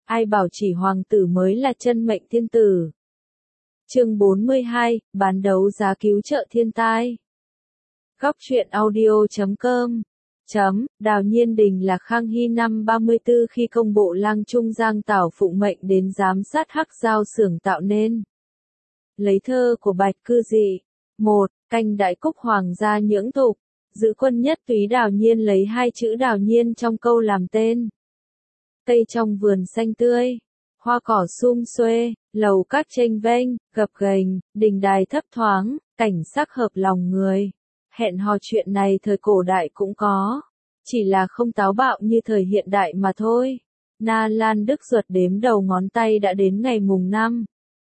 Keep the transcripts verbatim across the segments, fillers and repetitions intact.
ai bảo chỉ hoàng tử mới là chân mệnh thiên tử. Chương bốn mươi hai, bán đấu giá cứu trợ thiên tai. Góc truyện audio chấm com chấm, Đào Nhiên Đình là Khang Hy năm ba mươi tư khi công bộ lang trung Giang Tảo phụng mệnh đến giám sát Hắc Giao xưởng tạo nên. Lấy thơ của Bạch Cư Dị. một. Canh đại cúc hoàng gia nhưỡng thục. Giữ quân nhất túy Đào Nhiên lấy hai chữ Đào Nhiên trong câu làm tên. Cây trong vườn xanh tươi, hoa cỏ sum xuê, lầu các chênh vênh, gập ghềnh, đình đài thấp thoáng, cảnh sắc hợp lòng người. Hẹn hò chuyện này thời cổ đại cũng có, chỉ là không táo bạo như thời hiện đại mà thôi. Na Lan Đức Duật đếm đầu ngón tay đã đến ngày mùng năm.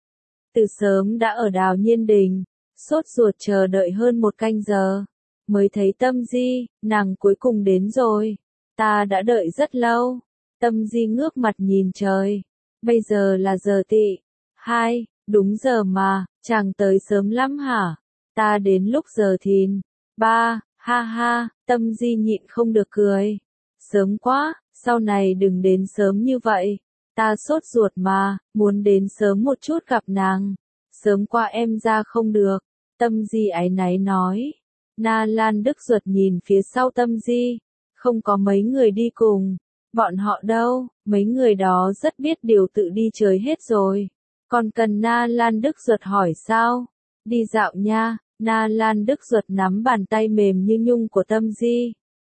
Từ sớm đã ở Đào Nhiên Đình, sốt ruột chờ đợi hơn một canh giờ, mới thấy Tâm Di, nàng cuối cùng đến rồi. Ta đã đợi rất lâu. Tâm Di ngước mặt nhìn trời. Bây giờ là giờ tỵ. Hai, đúng giờ mà, chàng tới sớm lắm hả? Ta đến lúc giờ thìn. Ba, ha ha, Tâm Di nhịn không được cười. Sớm quá, sau này đừng đến sớm như vậy. Ta sốt ruột mà, muốn đến sớm một chút gặp nàng. Sớm qua em ra không được. Tâm Di áy náy nói. Na Lan Đức Duật nhìn phía sau Tâm Di. Không có mấy người đi cùng. Bọn họ đâu, mấy người đó rất biết điều tự đi chơi hết rồi. Còn cần Na Lan Đức Duật hỏi sao? Đi dạo nha. Na Lan Đức Duật nắm bàn tay mềm như nhung của Tâm Di.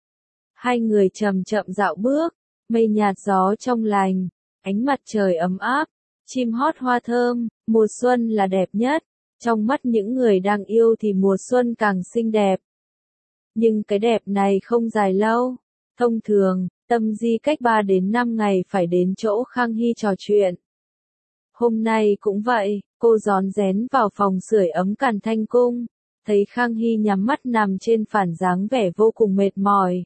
Hai người chậm chậm dạo bước, mây nhạt gió trong lành, ánh mặt trời ấm áp, chim hót hoa thơm, mùa xuân là đẹp nhất. Trong mắt những người đang yêu thì mùa xuân càng xinh đẹp. Nhưng cái đẹp này không dài lâu. Thông thường, Tâm Di cách ba đến năm ngày phải đến chỗ Khang Hy trò chuyện. Hôm nay cũng vậy, cô rón rén vào phòng sưởi ấm Càn Thanh Cung, thấy Khang Hy nhắm mắt nằm trên phản dáng vẻ vô cùng mệt mỏi.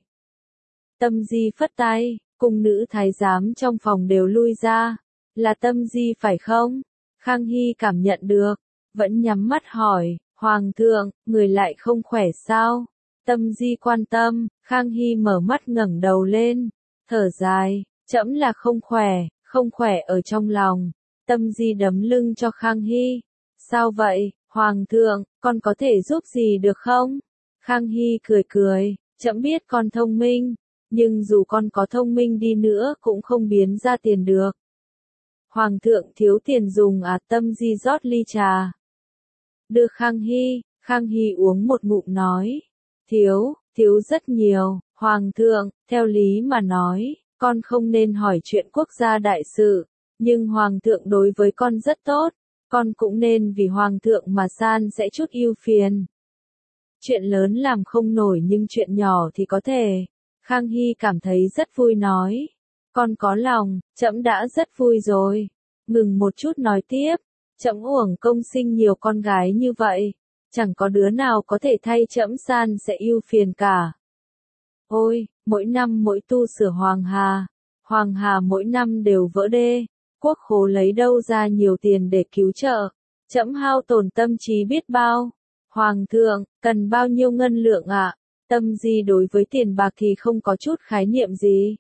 Tâm Di phất tay, cung nữ thái giám trong phòng đều lui ra. Là Tâm Di phải không? Khang Hy cảm nhận được, vẫn nhắm mắt hỏi, Hoàng thượng, người lại không khỏe sao? Tâm Di quan tâm, Khang Hy mở mắt ngẩng đầu lên, thở dài, trẫm là không khỏe, không khỏe ở trong lòng. Tâm Di đấm lưng cho Khang Hy. Sao vậy, Hoàng thượng, con có thể giúp gì được không? Khang Hy cười cười, trẫm biết con thông minh, nhưng dù con có thông minh đi nữa cũng không biến ra tiền được. Hoàng thượng thiếu tiền dùng à? Tâm Di rót ly trà. Đưa Khang Hy, Khang Hy uống một ngụm nói. Thiếu, thiếu rất nhiều, Hoàng thượng, theo lý mà nói, con không nên hỏi chuyện quốc gia đại sự, nhưng Hoàng thượng đối với con rất tốt, con cũng nên vì Hoàng thượng mà san sẽ chút ưu phiền. Chuyện lớn làm không nổi nhưng chuyện nhỏ thì có thể. Khang Hy cảm thấy rất vui nói. Con có lòng, trẫm đã rất vui rồi. Ngừng một chút nói tiếp, trẫm uổng công sinh nhiều con gái như vậy. Chẳng có đứa nào có thể thay trẫm san sẽ ưu phiền cả. Ôi, mỗi năm mỗi tu sửa Hoàng Hà, Hoàng Hà mỗi năm đều vỡ đê, quốc khố lấy đâu ra nhiều tiền để cứu trợ, trẫm hao tổn tâm trí biết bao. Hoàng thượng, cần bao nhiêu ngân lượng ạ? À? Tâm Di đối với tiền bạc thì không có chút khái niệm gì.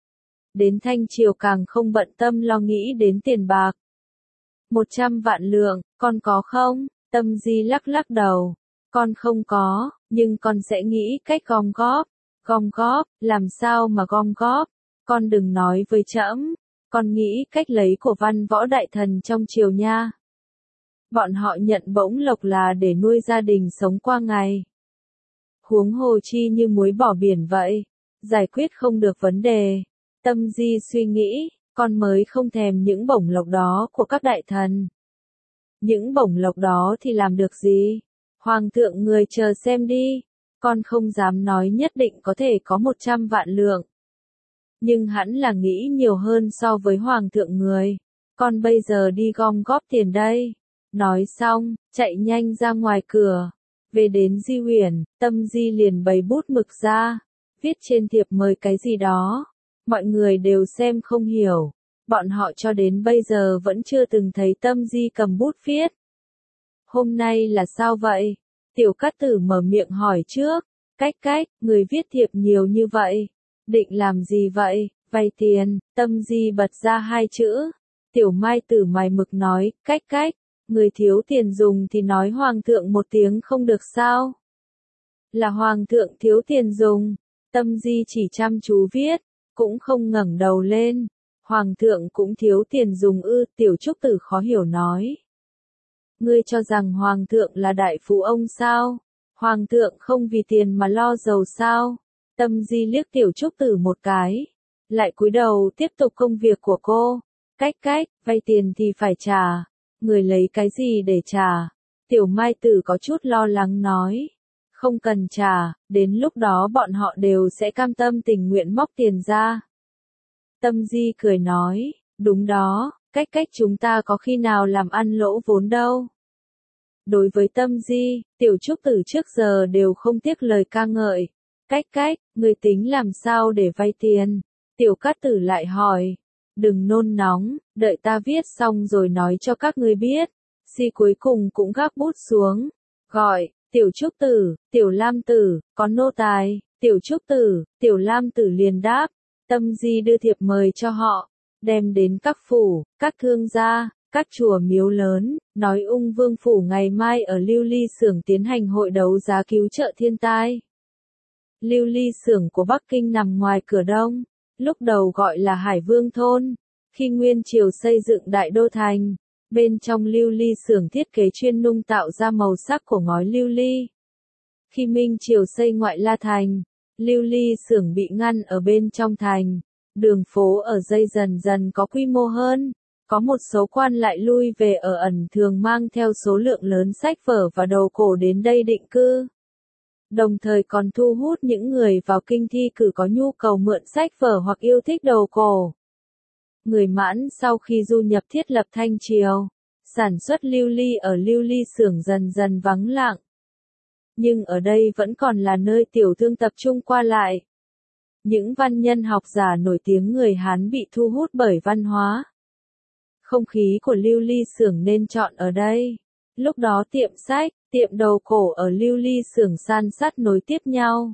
Đến Thanh Triều càng không bận tâm lo nghĩ đến tiền bạc. Một trăm vạn lượng, con có không? Tâm Di lắc lắc đầu. Con không có, nhưng con sẽ nghĩ cách gom góp. Gom góp, làm sao mà gom góp? Con đừng nói với trẫm. Con nghĩ cách lấy của văn võ đại thần trong triều nha. Bọn họ nhận bổng lộc là để nuôi gia đình sống qua ngày. Huống hồ chi như muối bỏ biển vậy. Giải quyết không được vấn đề. Tâm Di suy nghĩ, con mới không thèm những bổng lộc đó của các đại thần. Những bổng lộc đó thì làm được gì? Hoàng thượng người chờ xem đi. Con không dám nói nhất định có thể có một trăm vạn lượng. Nhưng hẳn là nghĩ nhiều hơn so với Hoàng thượng người. Con bây giờ đi gom góp tiền đây. Nói xong, chạy nhanh ra ngoài cửa. Về đến Di Huyền, Tâm Di liền bày bút mực ra. Viết trên thiệp mời cái gì đó. Mọi người đều xem không hiểu. Bọn họ cho đến bây giờ vẫn chưa từng thấy Tâm Di cầm bút viết. Hôm nay là sao vậy? Tiểu Cát Tử mở miệng hỏi trước. Cách cách, người viết thiệp nhiều như vậy. Định làm gì vậy? vay tiền, Tâm Di bật ra hai chữ. Tiểu Mai Tử mày mực nói, cách cách, người thiếu tiền dùng thì nói Hoàng thượng một tiếng không được sao? Là Hoàng thượng thiếu tiền dùng, Tâm Di chỉ chăm chú viết, cũng không ngẩng đầu lên. Hoàng thượng cũng thiếu tiền dùng ư, Tiểu Trúc Tử khó hiểu nói. Ngươi cho rằng Hoàng thượng là đại phú ông sao? Hoàng thượng không vì tiền mà lo giàu sao? Tâm Di liếc Tiểu Trúc Tử một cái, lại cúi đầu tiếp tục công việc của cô. Cách cách, vay tiền thì phải trả, người lấy cái gì để trả? Tiểu Mai Tử có chút lo lắng nói. Không cần trả, đến lúc đó bọn họ đều sẽ cam tâm tình nguyện móc tiền ra. Tâm Di cười nói, đúng đó, cách cách chúng ta có khi nào làm ăn lỗ vốn đâu. Đối với Tâm Di, Tiểu Trúc Tử trước giờ đều không tiếc lời ca ngợi. Cách cách, người tính làm sao để vay tiền? Tiểu Cát Tử lại hỏi. Đừng nôn nóng, đợi ta viết xong rồi nói cho các ngươi biết. Si cuối cùng cũng gác bút xuống. Gọi, Tiểu Trúc Tử, Tiểu Lam Tử, có nô tài. Tiểu Trúc Tử, Tiểu Lam Tử liền đáp. Tâm Di đưa thiệp mời cho họ, đem đến các phủ, các thương gia, các chùa miếu lớn, nói Ung Vương phủ ngày mai ở Lưu Ly xưởng tiến hành hội đấu giá cứu trợ thiên tai. Lưu Ly xưởng của Bắc Kinh nằm ngoài cửa đông, lúc đầu gọi là Hải Vương thôn. Khi Nguyên Triều xây dựng đại đô thành, bên trong Lưu Ly xưởng thiết kế chuyên nung tạo ra màu sắc của ngói lưu ly. Khi Minh Triều xây ngoại La thành, Lưu Ly xưởng bị ngăn ở bên trong thành, đường phố ở dây dần dần có quy mô hơn, có một số quan lại lui về ở ẩn thường mang theo số lượng lớn sách vở và đồ cổ đến đây định cư. Đồng thời còn thu hút những người vào kinh thi cử có nhu cầu mượn sách vở hoặc yêu thích đồ cổ. Người Mãn sau khi du nhập thiết lập Thanh Triều, sản xuất lưu ly ở Lưu Ly xưởng dần dần vắng lặng. Nhưng ở đây vẫn còn là nơi tiểu thương tập trung qua lại. Những văn nhân học giả nổi tiếng người Hán bị thu hút bởi văn hóa. Không khí của Lưu Ly xưởng nên chọn ở đây. Lúc đó tiệm sách, tiệm đồ cổ ở Lưu Ly xưởng san sát nối tiếp nhau.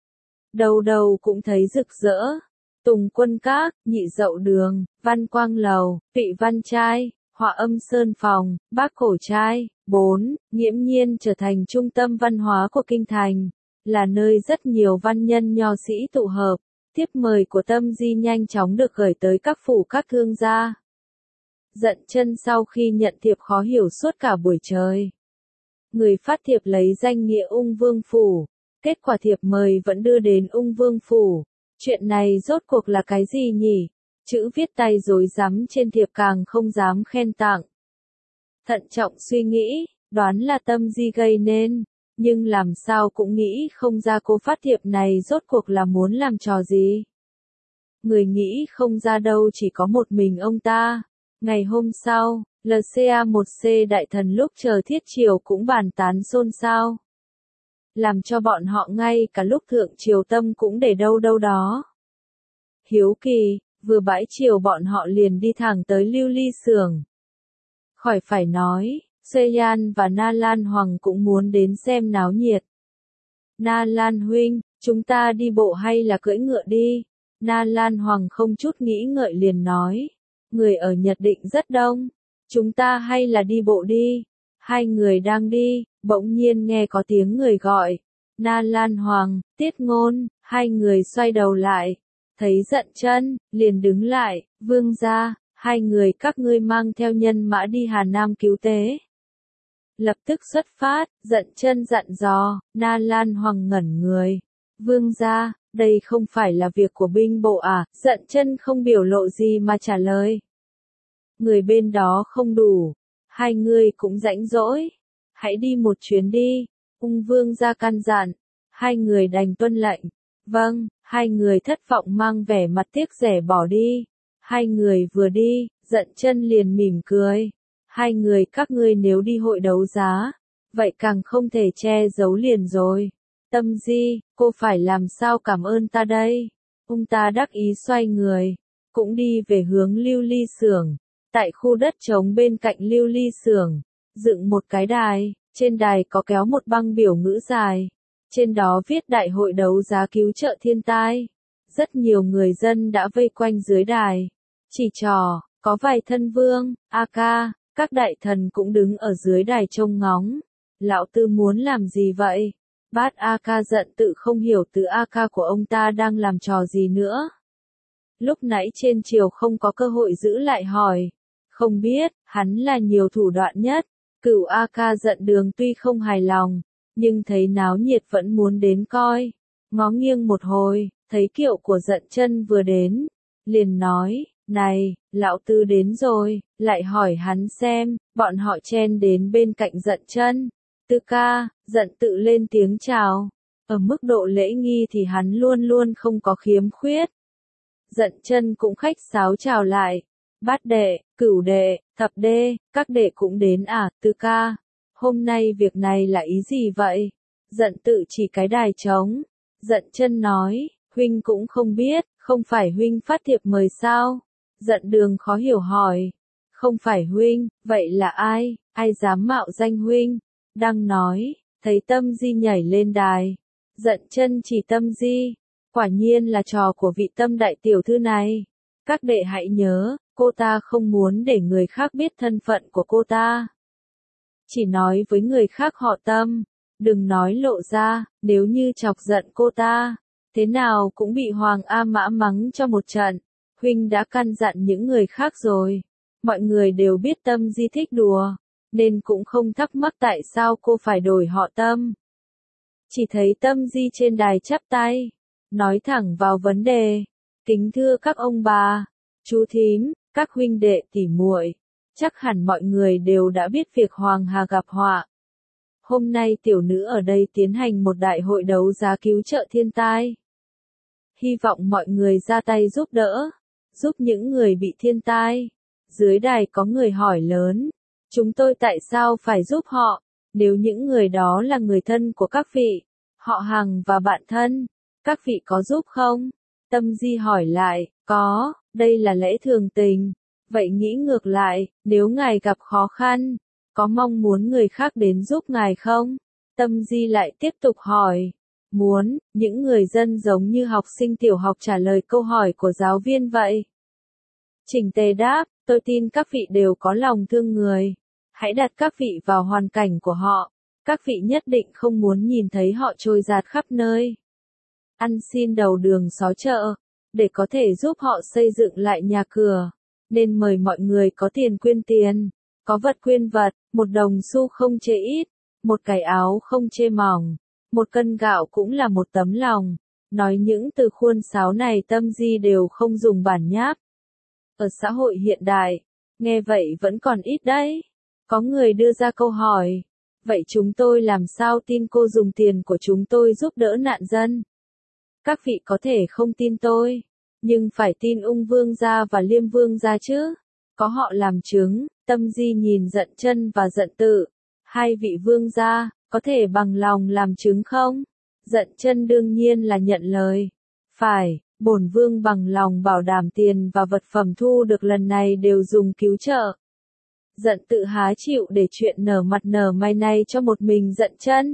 Đầu đầu cũng thấy rực rỡ. Tùng Quân Các, Nhị Dậu Đường, Văn Quang Lầu, Vị Văn Trai, Họa Âm Sơn Phòng, Bác Cổ Trai. bốn. Nghiễm nhiên trở thành trung tâm văn hóa của kinh thành, là nơi rất nhiều văn nhân nho sĩ tụ hợp. Thiếp mời của Tâm Di nhanh chóng được gửi tới các phủ các thương gia. Dận Chân sau khi nhận thiệp khó hiểu suốt cả buổi trời. Người phát thiệp lấy danh nghĩa Ung Vương phủ, kết quả thiệp mời vẫn đưa đến Ung Vương phủ. Chuyện này rốt cuộc là cái gì nhỉ? Chữ viết tay rối rắm trên thiệp càng không dám khen tặng. Thận trọng suy nghĩ, đoán là Tâm Di gây nên, nhưng làm sao cũng nghĩ không ra cô phát thiệp này rốt cuộc là muốn làm trò gì. Người nghĩ không ra đâu chỉ có một mình ông ta. Ngày hôm sau, lờ xê a một xê đại thần lúc chờ thiết triều cũng bàn tán xôn xao. Làm cho bọn họ ngay cả lúc thượng triều tâm cũng để đâu đâu đó. Hiếu kỳ, vừa bãi triều bọn họ liền đi thẳng tới Lưu Ly xưởng. Khỏi phải nói, Seyan và Na Lan Hoàng cũng muốn đến xem náo nhiệt. Na Lan huynh, chúng ta đi bộ hay là cưỡi ngựa đi? Na Lan Hoàng không chút nghĩ ngợi liền nói. Người ở Nhật Định rất đông. Chúng ta hay là đi bộ đi? Hai người đang đi, bỗng nhiên nghe có tiếng người gọi. Na Lan Hoàng, Tiết Ngôn, hai người xoay đầu lại. Thấy Dận Chân, liền đứng lại, vương gia, hai người các ngươi mang theo nhân mã đi Hà Nam cứu tế. Lập tức xuất phát, Dận Chân dặn dò, Na Lan Hoàng ngẩn người. Vương gia, đây không phải là việc của binh bộ à? Dận Chân không biểu lộ gì mà trả lời. Người bên đó không đủ, hai người cũng rãnh rỗi. Hãy đi một chuyến đi, Ung vương gia căn dặn. Hai người đành tuân lệnh. Vâng, hai người thất vọng mang vẻ mặt tiếc rẻ bỏ đi. Hai người vừa đi, Dận Chân liền mỉm cười. Hai người các ngươi nếu đi hội đấu giá, vậy càng không thể che giấu liền rồi. Tâm Di, cô phải làm sao cảm ơn ta đây? Ông ta đắc ý xoay người, cũng đi về hướng Lưu Ly xưởng. Tại khu đất trống bên cạnh Lưu Ly xưởng, dựng một cái đài, trên đài có kéo một băng biểu ngữ dài. Trên đó viết Đại hội đấu giá cứu trợ thiên tai. Rất nhiều người dân đã vây quanh dưới đài. Chỉ trò, có vài thân vương, A Ca, các đại thần cũng đứng ở dưới đài trông ngóng. Lão Tư muốn làm gì vậy? Bát A Ca giận tự không hiểu tứ A Ca của ông ta đang làm trò gì nữa. Lúc nãy trên triều không có cơ hội giữ lại hỏi. Không biết, hắn là nhiều thủ đoạn nhất. Cửu A Ca giận đường tuy không hài lòng, nhưng thấy náo nhiệt vẫn muốn đến coi. Ngó nghiêng một hồi, thấy kiệu của giận chân vừa đến. Liền nói, này, lão Tư đến rồi, lại hỏi hắn xem, bọn họ chen đến bên cạnh giận chân. Tư ca, giận tự lên tiếng chào. Ở mức độ lễ nghi thì hắn luôn luôn không có khiếm khuyết. Giận chân cũng khách sáo chào lại. Bát đệ, cửu đệ, thập đê, các đệ cũng đến à, Tư ca. Hôm nay việc này là ý gì vậy? Giận tự chỉ cái đài trống. Giận chân nói, huynh cũng không biết, không phải huynh phát thiệp mời sao? Giận đường khó hiểu hỏi. Không phải huynh, vậy là ai, ai dám mạo danh huynh? Đang nói, thấy Tâm Di nhảy lên đài. Giận chân chỉ Tâm Di. Quả nhiên là trò của vị Tâm đại tiểu thư này. Các đệ hãy nhớ, cô ta không muốn để người khác biết thân phận của cô ta. Chỉ nói với người khác họ Tâm. Đừng nói lộ ra, nếu như chọc giận cô ta, thế nào cũng bị Hoàng A Mã mắng cho một trận. Huynh đã căn dặn những người khác rồi. Mọi người đều biết Tâm Di thích đùa, nên cũng không thắc mắc tại sao cô phải đổi họ Tâm. Chỉ thấy Tâm Di trên đài chắp tay, nói thẳng vào vấn đề. Kính thưa các ông bà, chú thím, các huynh đệ tỉ muội, chắc hẳn mọi người đều đã biết việc Hoàng Hà gặp họa. Hôm nay tiểu nữ ở đây tiến hành một đại hội đấu giá cứu trợ thiên tai. Hy vọng mọi người ra tay giúp đỡ, giúp những người bị thiên tai. Dưới đài có người hỏi lớn, chúng tôi tại sao phải giúp họ, nếu những người đó là người thân của các vị, họ hàng và bạn thân, các vị có giúp không? Tâm Di hỏi lại, có, đây là lẽ thường tình. Vậy nghĩ ngược lại, nếu ngài gặp khó khăn, có mong muốn người khác đến giúp ngài không? Tâm Di lại tiếp tục hỏi. Muốn, những người dân giống như học sinh tiểu học trả lời câu hỏi của giáo viên vậy. Trình Tề đáp, tôi tin các vị đều có lòng thương người. Hãy đặt các vị vào hoàn cảnh của họ. Các vị nhất định không muốn nhìn thấy họ trôi dạt khắp nơi. Ăn xin đầu đường xó chợ, để có thể giúp họ xây dựng lại nhà cửa. Nên mời mọi người có tiền quyên tiền, có vật quyên vật, một đồng xu không chê ít, một cái áo không chê mỏng, một cân gạo cũng là một tấm lòng. Nói những từ khuôn sáo này Tâm Di đều không dùng bản nháp. Ở xã hội hiện đại, nghe vậy vẫn còn ít đấy. Có người đưa ra câu hỏi, vậy chúng tôi làm sao tin cô dùng tiền của chúng tôi giúp đỡ nạn dân? Các vị có thể không tin tôi, nhưng phải tin Ung Vương gia và Liêm Vương gia chứ. Có họ làm chứng. Tâm Di nhìn Giận chân và Giận tự. Hai vị vương gia, có thể bằng lòng làm chứng không? Giận chân đương nhiên là nhận lời. Phải, bổn vương bằng lòng bảo đảm tiền và vật phẩm thu được lần này đều dùng cứu trợ. Giận tự há chịu để chuyện nở mặt nở mày này cho một mình Giận chân.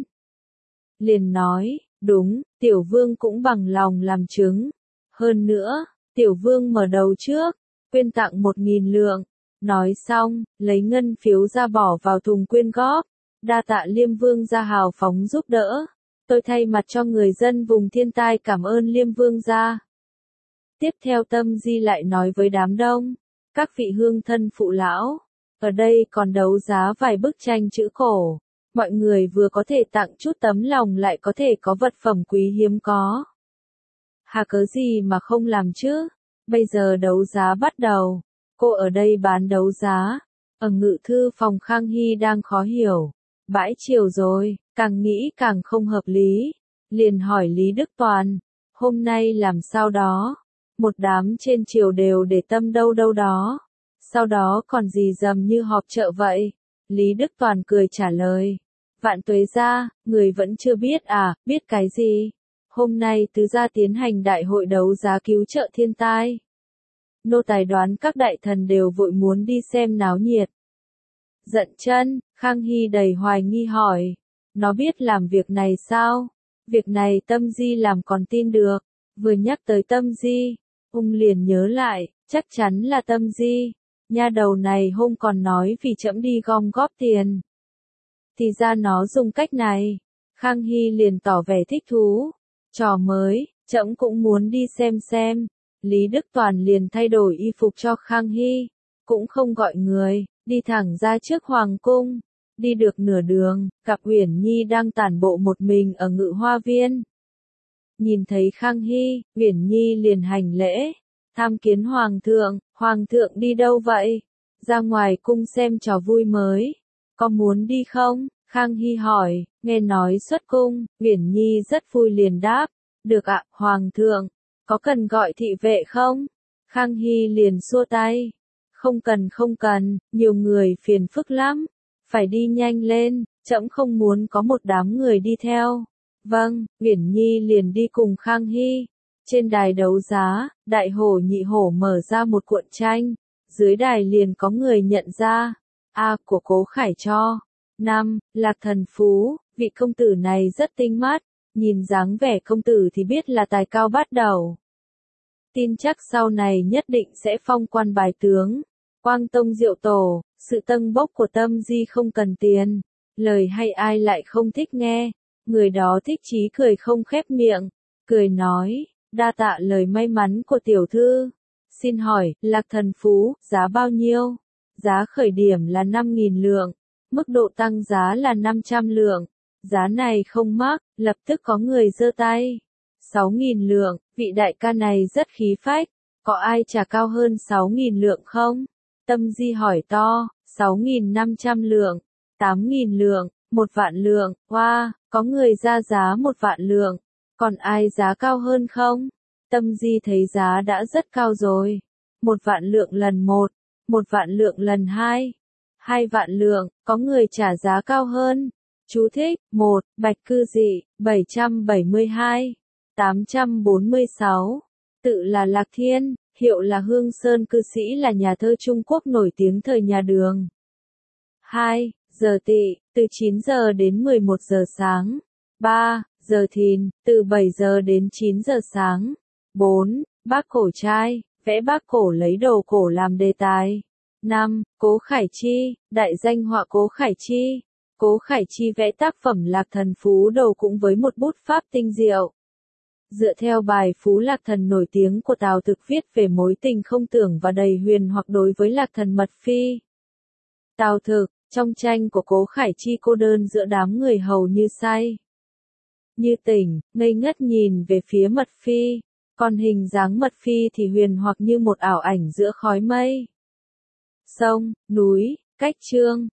Liền nói, đúng, tiểu vương cũng bằng lòng làm chứng. Hơn nữa, tiểu vương mở đầu trước, quyên tặng một nghìn lượng. Nói xong, lấy ngân phiếu ra bỏ vào thùng quyên góp. Đa tạ Liêm Vương gia hào phóng giúp đỡ. Tôi thay mặt cho người dân vùng thiên tai cảm ơn Liêm Vương gia. Tiếp theo Tâm Di lại nói với đám đông. Các vị hương thân phụ lão, ở đây còn đấu giá vài bức tranh chữ cổ. Mọi người vừa có thể tặng chút tấm lòng lại có thể có vật phẩm quý hiếm có. Hà cớ gì mà không làm chứ? Bây giờ đấu giá bắt đầu. Cô ở đây bán đấu giá. Ở ngự thư phòng Khang Hy đang khó hiểu. Bãi chiều rồi, càng nghĩ càng không hợp lý. Liền hỏi Lý Đức Toàn. Hôm nay làm sao đó? Một đám trên triều đều để tâm đâu đâu đó. Sau đó còn gì dầm như họp chợ vậy? Lý Đức Toàn cười trả lời. Vạn tuế gia, người vẫn chưa biết à, biết cái gì? Hôm nay tứ gia tiến hành đại hội đấu giá cứu trợ thiên tai. Nô tài đoán các đại thần đều vội muốn đi xem náo nhiệt. Giận chân, Khang Hy đầy hoài nghi hỏi. Nó biết làm việc này sao? Việc này Tâm Di làm còn tin được. Vừa nhắc tới Tâm Di, ung liền nhớ lại, chắc chắn là Tâm Di. Nha đầu này hôm còn nói vì trẫm đi gom góp tiền. Thì ra nó dùng cách này. Khang Hy liền tỏ vẻ thích thú. Trò mới, trẫm cũng muốn đi xem xem. Lý Đức Toàn liền thay đổi y phục cho Khang Hy, cũng không gọi người, đi thẳng ra trước hoàng cung. Đi được nửa đường, gặp Uyển Nhi đang tản bộ một mình ở Ngự Hoa Viên. Nhìn thấy Khang Hy, Uyển Nhi liền hành lễ, tham kiến hoàng thượng. Hoàng thượng đi đâu vậy? Ra ngoài cung xem trò vui mới, có muốn đi không? Khang Hy hỏi. Nghe nói xuất cung, Uyển Nhi rất vui liền đáp, được ạ, hoàng thượng. Có cần gọi thị vệ không? Khang Hy liền xua tay, không cần không cần, nhiều người phiền phức lắm, phải đi nhanh lên, trẫm không muốn có một đám người đi theo. Vâng, Uyển Nhi liền đi cùng Khang Hy. Trên đài đấu giá, đại hổ nhị hổ mở ra một cuộn tranh, dưới đài liền có người nhận ra, A của Cố Khải cho. Năm, Lạc Thần Phú, vị công tử này rất tinh mắt, nhìn dáng vẻ công tử thì biết là tài cao bắt đầu. Tin chắc sau này nhất định sẽ phong quan bài tướng. Quang Tông Diệu Tổ, sự tâng bốc của Tâm Di không cần tiền, lời hay ai lại không thích nghe, người đó thích chí cười không khép miệng, cười nói, đa tạ lời may mắn của tiểu thư. Xin hỏi, Lạc Thần Phú, giá bao nhiêu? Giá khởi điểm là năm nghìn lượng, mức độ tăng giá là năm trăm lượng. Giá này không mắc, lập tức có người giơ tay. sáu nghìn lượng, vị đại ca này rất khí phách, có ai trả cao hơn sáu nghìn lượng không? Tâm Di hỏi to, sáu nghìn năm trăm lượng, tám nghìn lượng, một vạn lượng, wow, có người ra giá một vạn lượng, còn ai giá cao hơn không? Tâm Di thấy giá đã rất cao rồi, một vạn lượng lần một, một vạn lượng lần hai, hai vạn lượng, có người trả giá cao hơn. Chú thích, một, Bạch Cư Dị, bảy trăm bảy mươi hai, tám trăm bốn mươi sáu, tự là Lạc Thiên, hiệu là Hương Sơn cư sĩ là nhà thơ Trung Quốc nổi tiếng thời nhà Đường. hai. Giờ Tỵ, từ chín giờ đến mười một giờ sáng. ba. Giờ Thìn, từ bảy giờ đến chín giờ sáng. bốn. Bác Cổ Trai, vẽ bác cổ lấy đồ cổ làm đề tài. năm. Cố Khải Chi, đại danh họa Cố Khải Chi. Cố Khải Chi vẽ tác phẩm Lạc Thần Phú Đầu cũng với một bút pháp tinh diệu. Dựa theo bài Phú Lạc Thần nổi tiếng của Tào Thực viết về mối tình không tưởng và đầy huyền hoặc đối với Lạc Thần Mật Phi. Tào Thực, trong tranh của Cố Khải Chi cô đơn giữa đám người hầu như say, như tỉnh, ngây ngất nhìn về phía Mật Phi, còn hình dáng Mật Phi thì huyền hoặc như một ảo ảnh giữa khói mây. Sông, núi, cách trương,